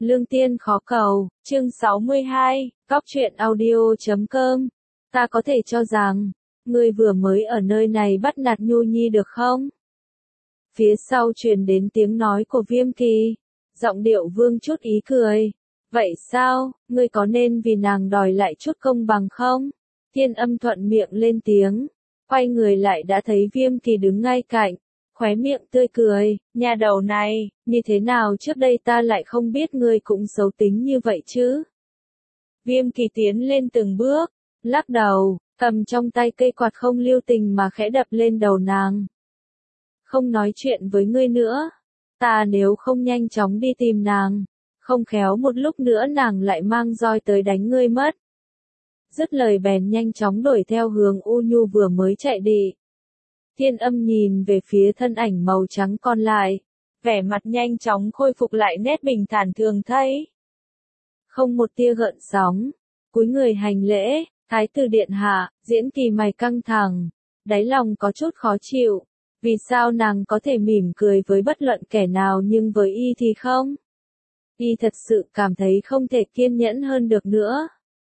Lương tiên khó cầu, chương 62, Cóc truyện audio.com. Ta có thể cho rằng, ngươi vừa mới ở nơi này bắt nạt Nhu Nhi được không? Phía sau truyền đến tiếng nói của Viêm Kỳ, giọng điệu vương chút ý cười. Vậy sao, ngươi có nên vì nàng đòi lại chút công bằng không? Thiên Âm thuận miệng lên tiếng, quay người lại đã thấy Viêm Kỳ đứng ngay cạnh, khóe miệng tươi cười, nhà đầu này, như thế nào trước đây ta lại không biết ngươi cũng xấu tính như vậy chứ? Viêm Kỳ tiến lên từng bước, lắc đầu, cầm trong tay cây quạt không lưu tình mà khẽ đập lên đầu nàng. Không nói chuyện với ngươi nữa, ta nếu không nhanh chóng đi tìm nàng, không khéo một lúc nữa nàng lại mang roi tới đánh ngươi mất. Dứt lời bèn nhanh chóng đuổi theo hướng U Nhu vừa mới chạy đi. Thiên Âm nhìn về phía thân ảnh màu trắng còn lại, vẻ mặt nhanh chóng khôi phục lại nét bình thản thường thấy. Không một tia gợn sóng, cúi người hành lễ, Thái tử điện hạ, Diễn Kỳ mày căng thẳng, đáy lòng có chút khó chịu, vì sao nàng có thể mỉm cười với bất luận kẻ nào nhưng với y thì không? Y thật sự cảm thấy không thể kiên nhẫn hơn được nữa.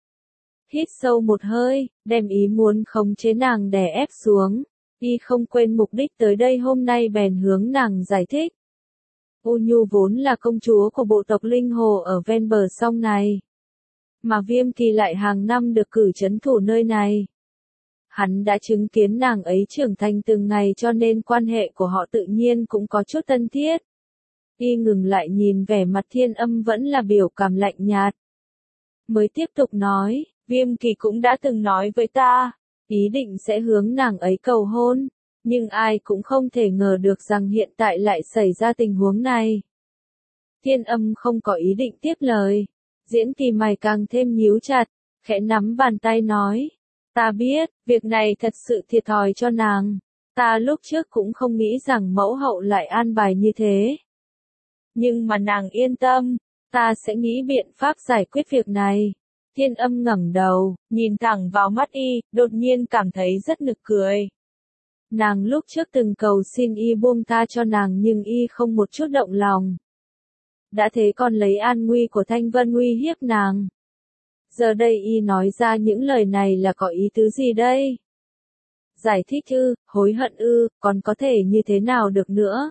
Hít sâu một hơi, đem ý muốn khống chế nàng đè ép xuống. Y không quên mục đích tới đây hôm nay bèn hướng nàng giải thích. U Nhu vốn là công chúa của bộ tộc Linh Hồ ở ven bờ sông này. Mà Viêm Kỳ lại hàng năm được cử trấn thủ nơi này. Hắn đã chứng kiến nàng ấy trưởng thành từng ngày cho nên quan hệ của họ tự nhiên cũng có chút thân thiết. Y ngừng lại nhìn vẻ mặt Thiên Âm vẫn là biểu cảm lạnh nhạt. Mới tiếp tục nói, Viêm Kỳ cũng đã từng nói với ta, ý định sẽ hướng nàng ấy cầu hôn, nhưng ai cũng không thể ngờ được rằng hiện tại lại xảy ra tình huống này. Thiên Âm không có ý định tiếp lời, Diễn Kỳ mày càng thêm nhíu chặt, khẽ nắm bàn tay nói, ta biết, việc này thật sự thiệt thòi cho nàng, ta lúc trước cũng không nghĩ rằng mẫu hậu lại an bài như thế. Nhưng mà nàng yên tâm, ta sẽ nghĩ biện pháp giải quyết việc này. Thiên Âm ngẩng đầu, nhìn thẳng vào mắt y, đột nhiên cảm thấy rất nực cười. Nàng lúc trước từng cầu xin y buông tha cho nàng nhưng y không một chút động lòng. Đã thế còn lấy an nguy của Thanh Vân uy hiếp nàng. Giờ đây y nói ra những lời này là có ý tứ gì đây? Giải thích ư, hối hận ư, còn có thể như thế nào được nữa?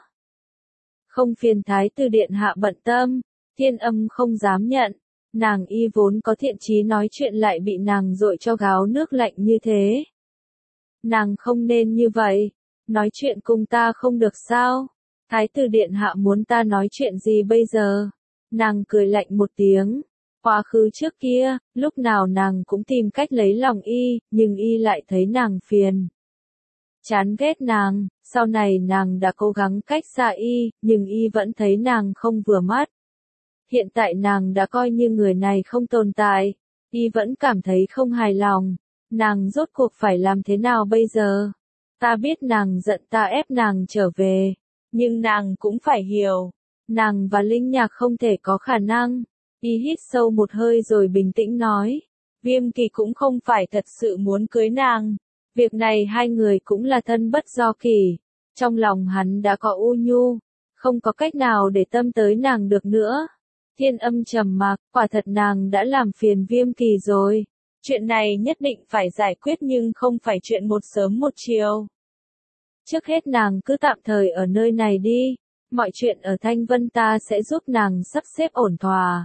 Không phiền Thái tử điện hạ bận tâm, Thiên Âm không dám nhận. Nàng y vốn có thiện chí nói chuyện lại bị nàng dội cho gáo nước lạnh như thế. Nàng không nên như vậy, nói chuyện cùng ta không được sao? Thái tử điện hạ muốn ta nói chuyện gì bây giờ? Nàng cười lạnh một tiếng. Quá khứ trước kia, lúc nào nàng cũng tìm cách lấy lòng y, nhưng y lại thấy nàng phiền. Chán ghét nàng, sau này nàng đã cố gắng cách xa y, nhưng y vẫn thấy nàng không vừa mắt. Hiện tại nàng đã coi như người này không tồn tại, y vẫn cảm thấy không hài lòng, nàng rốt cuộc phải làm thế nào bây giờ? Ta biết nàng giận ta ép nàng trở về, nhưng nàng cũng phải hiểu, nàng và Linh Nhạc không thể có khả năng. Y hít sâu một hơi rồi bình tĩnh nói, Viêm Kỳ cũng không phải thật sự muốn cưới nàng, việc này hai người cũng là thân bất do kỷ, trong lòng hắn đã có U Nhu, không có cách nào để tâm tới nàng được nữa. Thiên Âm trầm mặc, quả thật nàng đã làm phiền Viêm Kỳ rồi. Chuyện này nhất định phải giải quyết nhưng không phải chuyện một sớm một chiều. Trước hết nàng cứ tạm thời ở nơi này đi, mọi chuyện ở Thanh Vân ta sẽ giúp nàng sắp xếp ổn thỏa.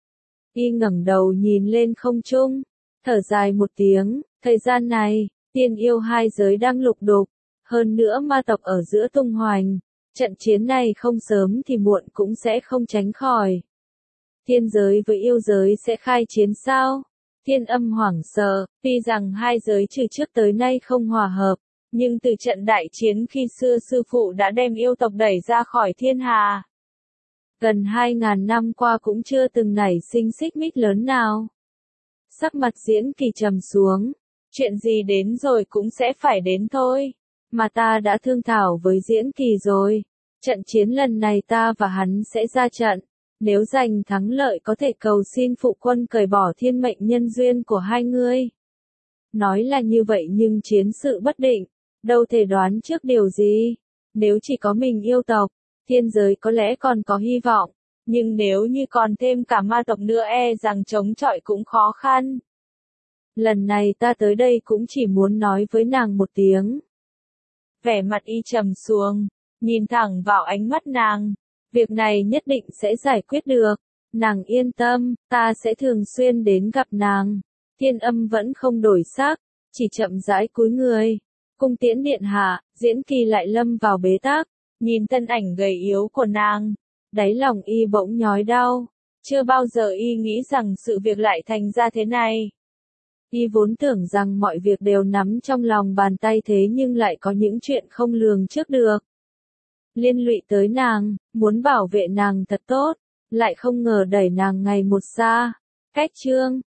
Y ngẩng đầu nhìn lên không trung, thở dài một tiếng, thời gian này, tiên yêu hai giới đang lục đục, hơn nữa ma tộc ở giữa tung hoành, trận chiến này không sớm thì muộn cũng sẽ không tránh khỏi. Thiên giới với yêu giới sẽ khai chiến sao? Thiên Âm hoảng sợ, tuy rằng hai giới từ trước tới nay không hòa hợp, nhưng từ trận đại chiến khi xưa sư phụ đã đem yêu tộc đẩy ra khỏi thiên hà. Gần 2.000 năm qua cũng chưa từng nảy sinh xích mích lớn nào. Sắc mặt Diễn Kỳ trầm xuống, chuyện gì đến rồi cũng sẽ phải đến thôi, mà ta đã thương thảo với Diễn Kỳ rồi, trận chiến lần này ta và hắn sẽ ra trận. Nếu giành thắng lợi có thể cầu xin phụ quân cởi bỏ thiên mệnh nhân duyên của hai người. Nói là như vậy nhưng chiến sự bất định, đâu thể đoán trước điều gì. Nếu chỉ có mình yêu tộc, thiên giới có lẽ còn có hy vọng, nhưng nếu như còn thêm cả ma tộc nữa e rằng chống chọi cũng khó khăn. Lần này ta tới đây cũng chỉ muốn nói với nàng một tiếng. Vẻ mặt y trầm xuống, nhìn thẳng vào ánh mắt nàng. Việc này nhất định sẽ giải quyết được. Nàng yên tâm, ta sẽ thường xuyên đến gặp nàng. Thiên Âm vẫn không đổi sắc, chỉ chậm rãi cúi người. Cung tiễn điện hạ, Diễn Kỳ lại lâm vào bế tắc, nhìn thân ảnh gầy yếu của nàng. Đáy lòng y bỗng nhói đau. Chưa bao giờ y nghĩ rằng sự việc lại thành ra thế này. Y vốn tưởng rằng mọi việc đều nắm trong lòng bàn tay thế nhưng lại có những chuyện không lường trước được. Liên lụy tới nàng, muốn bảo vệ nàng thật tốt, lại không ngờ đẩy nàng ngày một xa. Cách chương